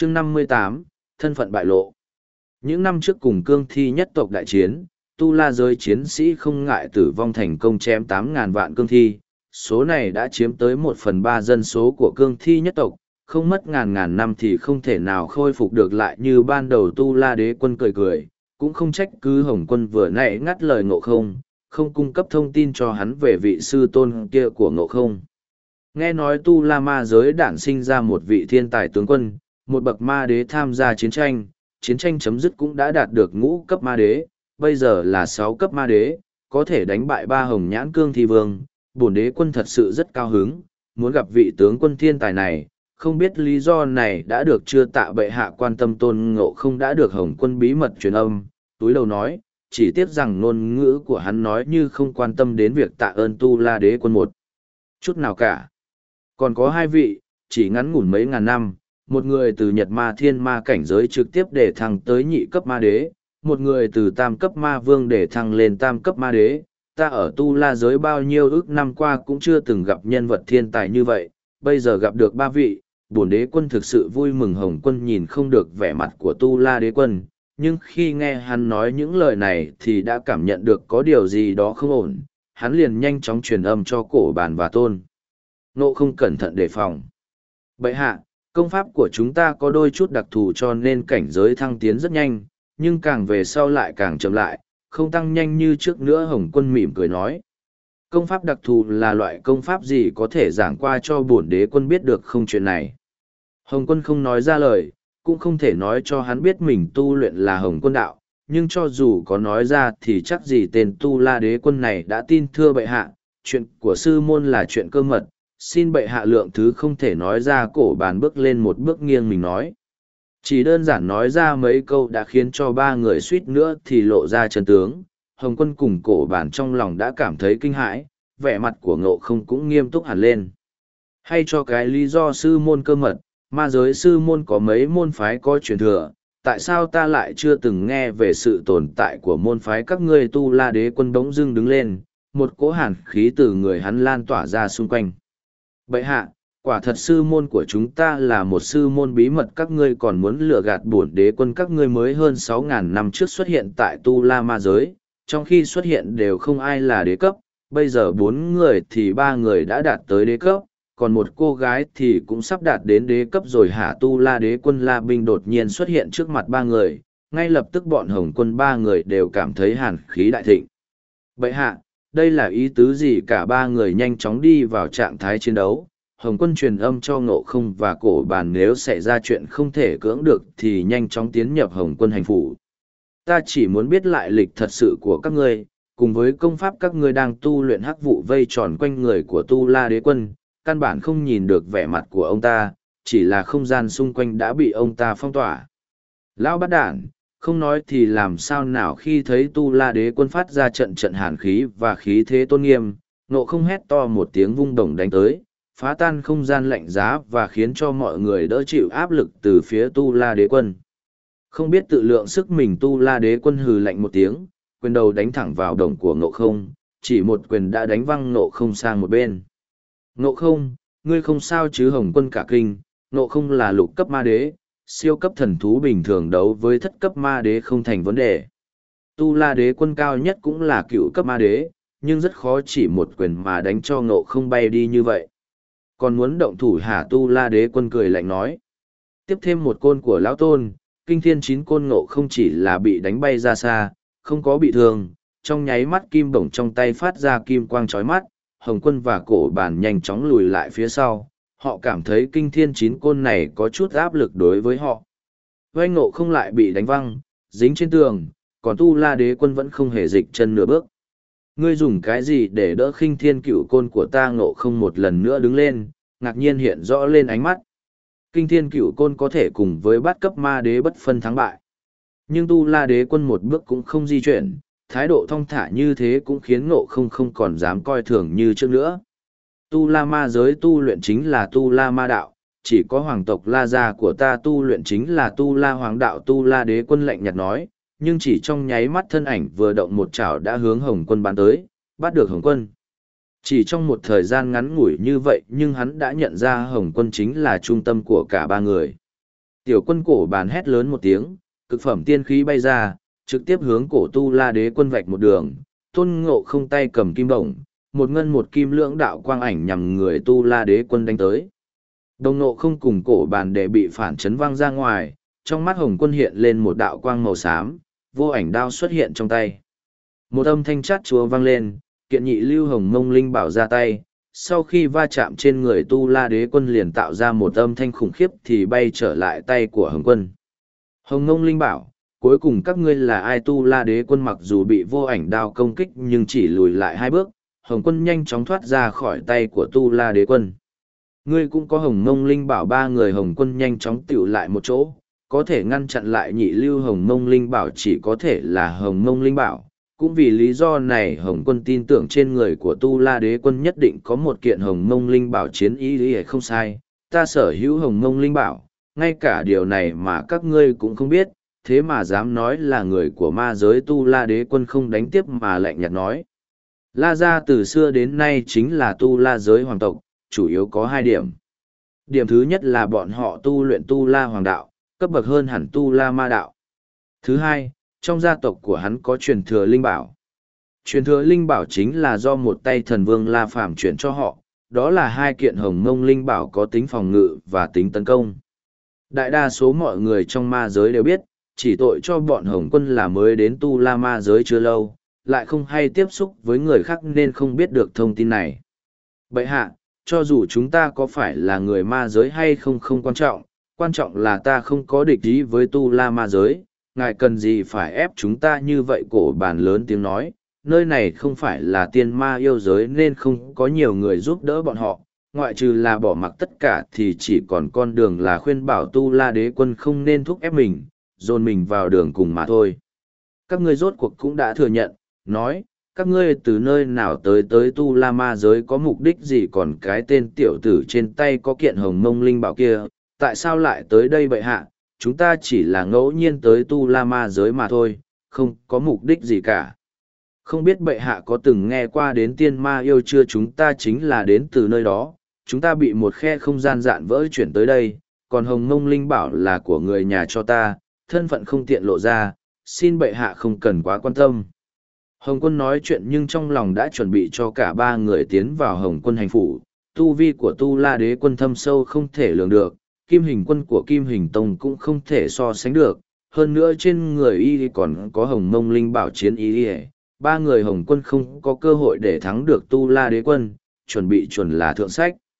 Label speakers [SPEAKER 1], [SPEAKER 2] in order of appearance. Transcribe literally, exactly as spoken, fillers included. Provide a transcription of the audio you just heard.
[SPEAKER 1] chương năm mươi tám, thân phận bại lộ. Những năm trước cùng cương thi nhất tộc đại chiến, tu la giới chiến sĩ không ngại tử vong thành công chém tám ngàn vạn cương thi, số này đã chiếm tới một phần ba dân số của cương thi nhất tộc, không mất ngàn ngàn năm thì không thể nào khôi phục được lại như ban đầu. Tu la đế quân cười cười, cũng không trách cứ Hồng Quân vừa nãy ngắt lời Ngộ Không, không cung cấp thông tin cho hắn về vị sư tôn kia của Ngộ Không. Nghe nói tu la ma giới đản sinh ra một vị thiên tài tướng quân, một bậc ma đế tham gia chiến tranh, chiến tranh chấm dứt cũng đã đạt được ngũ cấp ma đế, bây giờ là sáu cấp ma đế, có thể đánh bại ba hồng nhãn cương thi vương. Bổn đế quân thật sự rất cao hứng, muốn gặp vị tướng quân thiên tài này, không biết lý do này đã được chưa. Tạ bệ hạ quan tâm. Tôn Ngộ Không đã được Hồng Quân bí mật truyền âm, túi đầu nói, chỉ tiếc rằng ngôn ngữ của hắn nói như không quan tâm đến việc tạ ơn tu la đế quân một chút nào cả. Còn có hai vị, chỉ ngắn ngủn mấy ngàn năm, một người từ Nhật Ma Thiên Ma cảnh giới trực tiếp để thăng tới nhị cấp ma đế, một người từ tam cấp ma vương để thăng lên tam cấp ma đế. Ta ở tu la giới bao nhiêu ước năm qua cũng chưa từng gặp nhân vật thiên tài như vậy, bây giờ gặp được ba vị, bổn đế quân thực sự vui mừng. Hồng Quân nhìn không được vẻ mặt của tu la đế quân, nhưng khi nghe hắn nói những lời này thì đã cảm nhận được có điều gì đó không ổn, hắn liền nhanh chóng truyền âm cho Cổ Bàn và Tôn Ngộ Không cẩn thận đề phòng. Bệ hạ, công pháp của chúng ta có đôi chút đặc thù cho nên cảnh giới thăng tiến rất nhanh, nhưng càng về sau lại càng chậm lại, không tăng nhanh như trước nữa. Hồng Quân mỉm cười nói. Công pháp đặc thù là loại công pháp gì, có thể giảng qua cho bổn đế quân biết được không? Chuyện này Hồng Quân không nói ra lời, cũng không thể nói cho hắn biết mình tu luyện là Hồng Quân đạo, nhưng cho dù có nói ra thì chắc gì tên tu la đế quân này đã tin. Thưa bệ hạ, chuyện của sư môn là chuyện cơ mật, xin bệ hạ lượng thứ không thể nói ra. Cổ Bàn bước lên một bước nghiêng mình nói. Chỉ đơn giản nói ra mấy câu đã khiến cho ba người suýt nữa thì lộ ra chân tướng. Hồng Quân cùng Cổ Bàn trong lòng đã cảm thấy kinh hãi, vẻ mặt của Ngộ Không cũng nghiêm túc hẳn lên. Hay cho cái lý do sư môn cơ mật, ma giới sư môn có mấy môn phái có truyền thừa, tại sao ta lại chưa từng nghe về sự tồn tại của môn phái các ngươi? Tu la đế quân bỗng dưng đứng lên, một cỗ hàn khí từ người hắn lan tỏa ra xung quanh. Bệ hạ, quả thật sư môn của chúng ta là một sư môn bí mật, các ngươi còn muốn lừa gạt bổn đế quân. Các ngươi mới hơn sáu ngàn năm trước xuất hiện tại tu la ma giới, trong khi xuất hiện đều không ai là đế cấp, bây giờ bốn người thì ba người đã đạt tới đế cấp, còn một cô gái thì cũng sắp đạt đến đế cấp rồi hả? Tu la đế quân La Binh đột nhiên xuất hiện trước mặt ba người, ngay lập tức bọn Hồng Quân ba người đều cảm thấy hàn khí đại thịnh. Bệ hạ, đây là ý tứ gì? Cả ba người nhanh chóng đi vào trạng thái chiến đấu. Hồng Quân truyền âm cho Ngộ Không và Cổ Bàn, nếu xảy ra chuyện không thể cưỡng được thì nhanh chóng tiến nhập Hồng Quân hành phủ. Ta chỉ muốn biết lại lịch thật sự của các ngươi, cùng với công pháp các ngươi đang tu luyện. Hắc vụ vây tròn quanh người của tu la đế quân, căn bản không nhìn được vẻ mặt của ông ta, chỉ là không gian xung quanh đã bị ông ta phong tỏa. Lão bát đản, không nói thì làm sao nào? Khi thấy tu la đế quân phát ra trận trận hàn khí và khí thế tôn nghiêm, Ngộ Không hét to một tiếng vung đồng đánh tới, phá tan không gian lạnh giá và khiến cho mọi người đỡ chịu áp lực từ phía tu la đế quân. Không biết tự lượng sức mình, tu la đế quân hừ lạnh một tiếng, quyền đầu đánh thẳng vào đồng của Ngộ Không, chỉ một quyền đã đánh văng Ngộ Không sang một bên. Ngộ Không, ngươi không sao chứ? Hồng Quân cả kinh. Ngộ Không là lục cấp ma đế, siêu cấp thần thú, bình thường đấu với thất cấp ma đế không thành vấn đề. Tu la đế quân cao nhất cũng là cựu cấp ma đế, nhưng rất khó chỉ một quyền mà đánh cho Ngộ Không bay đi như vậy. Còn muốn động thủ hả? Tu la đế quân cười lạnh nói. Tiếp thêm một côn của lão tôn, kinh thiên chín côn. Ngộ Không chỉ là bị đánh bay ra xa, không có bị thương. Trong nháy mắt kim bổng trong tay phát ra kim quang chói mắt, Hồng Quân và Cổ Bàn nhanh chóng lùi lại phía sau. Họ cảm thấy kinh thiên chín côn này có chút áp lực đối với họ. Oanh! Ngộ Không lại bị đánh văng, dính trên tường, còn tu la đế quân vẫn không hề dịch chân nửa bước. Ngươi dùng cái gì để đỡ khinh thiên cửu côn của ta? Ngộ Không một lần nữa đứng lên, ngạc nhiên hiện rõ lên ánh mắt. Kinh thiên cửu côn có thể cùng với bát cấp ma đế bất phân thắng bại. Nhưng tu la đế quân một bước cũng không di chuyển, thái độ thong thả như thế cũng khiến Ngộ Không không còn dám coi thường như trước nữa. Tu la ma giới tu luyện chính là tu la ma đạo, chỉ có hoàng tộc la gia của ta tu luyện chính là tu la hoàng đạo. Tu la đế quân lạnh nhạt nói, nhưng chỉ trong nháy mắt thân ảnh vừa động một chảo đã hướng Hồng Quân bắn tới, bắt được Hồng Quân. Chỉ trong một thời gian ngắn ngủi như vậy nhưng hắn đã nhận ra Hồng Quân chính là trung tâm của cả ba người. Tiểu quân cổ bàn hét lớn một tiếng, cực phẩm tiên khí bay ra, trực tiếp hướng cổ tu la đế quân vạch một đường, tôn ngộ không tay cầm kim bổng, một ngân một kim lưỡng đạo quang ảnh nhằm người tu la đế quân đánh tới. Đồng ngộ không cùng cổ bàn để bị phản chấn văng ra ngoài, trong mắt hồng quân hiện lên một đạo quang màu xám, vô ảnh đao xuất hiện trong tay. Một âm thanh chát chúa vang lên, kiện nhị lưu hồng mông linh bảo ra tay, sau khi va chạm trên người tu la đế quân liền tạo ra một âm thanh khủng khiếp thì bay trở lại tay của hồng quân. Hồng mông linh bảo, cuối cùng các ngươi là ai? Tu la đế quân mặc dù bị vô ảnh đao công kích nhưng chỉ lùi lại hai bước, hồng quân nhanh chóng thoát ra khỏi tay của tu la đế quân. Ngươi cũng có hồng mông linh bảo. Ba người hồng quân nhanh chóng tựu lại một chỗ, có thể ngăn chặn lại nhị lưu hồng mông linh bảo chỉ có thể là hồng mông linh bảo. Cũng vì lý do này hồng quân tin tưởng trên người của tu la đế quân nhất định có một kiện hồng mông linh bảo. Chiến ý lý không sai, ta sở hữu hồng mông linh bảo, ngay cả điều này mà các ngươi cũng không biết, thế mà dám nói là người của ma giới. Tu la đế quân không đánh tiếp mà lạnh nhạt nói. La gia từ xưa đến nay chính là tu la giới hoàng tộc, chủ yếu có hai điểm. Điểm thứ nhất là bọn họ tu luyện tu la hoàng đạo, cấp bậc hơn hẳn tu la ma đạo. Thứ hai, trong gia tộc của hắn có truyền thừa linh bảo. Truyền thừa linh bảo chính là do một tay thần vương La Phàm chuyển cho họ, đó là hai kiện hồng mông linh bảo có tính phòng ngự và tính tấn công. Đại đa số mọi người trong ma giới đều biết, chỉ tội cho bọn hồng quân là mới đến tu la ma giới chưa lâu, lại không hay tiếp xúc với người khác nên không biết được thông tin này. Bậy hạ, cho dù chúng ta có phải là người ma giới hay không không quan trọng, quan trọng là ta không có địch ý với tu la ma giới, ngài cần gì phải ép chúng ta như vậy? Cổ bàn lớn tiếng nói, nơi này không phải là tiên ma yêu giới nên không có nhiều người giúp đỡ bọn họ, ngoại trừ là bỏ mặc tất cả thì chỉ còn con đường là khuyên bảo tu la đế quân không nên thúc ép mình, dồn mình vào đường cùng mà thôi. Các ngươi rốt cuộc cũng đã thừa nhận, nói, các ngươi từ nơi nào tới tới tu la ma giới có mục đích gì? Còn cái tên tiểu tử trên tay có kiện hồng mông linh bảo kia, tại sao lại tới đây bậy hạ? Chúng ta chỉ là ngẫu nhiên tới tu la ma giới mà thôi, không có mục đích gì cả. Không biết bậy hạ có từng nghe qua đến tiên ma yêu chưa? Chúng ta chính là đến từ nơi đó, chúng ta bị một khe không gian dạn vỡ chuyển tới đây, còn hồng mông linh bảo là của người nhà cho ta, thân phận không tiện lộ ra, xin bậy hạ không cần quá quan tâm. Hồng quân nói chuyện nhưng trong lòng đã chuẩn bị cho cả ba người tiến vào hồng quân hành phủ. Tu vi của tu la đế quân thâm sâu không thể lường được, kim hình quân của kim hình tông cũng không thể so sánh được, hơn nữa trên người y còn có hồng mông linh bảo chiến y. Ba người hồng quân không có cơ hội để thắng được tu la đế quân, chuẩn bị chuẩn là thượng sách.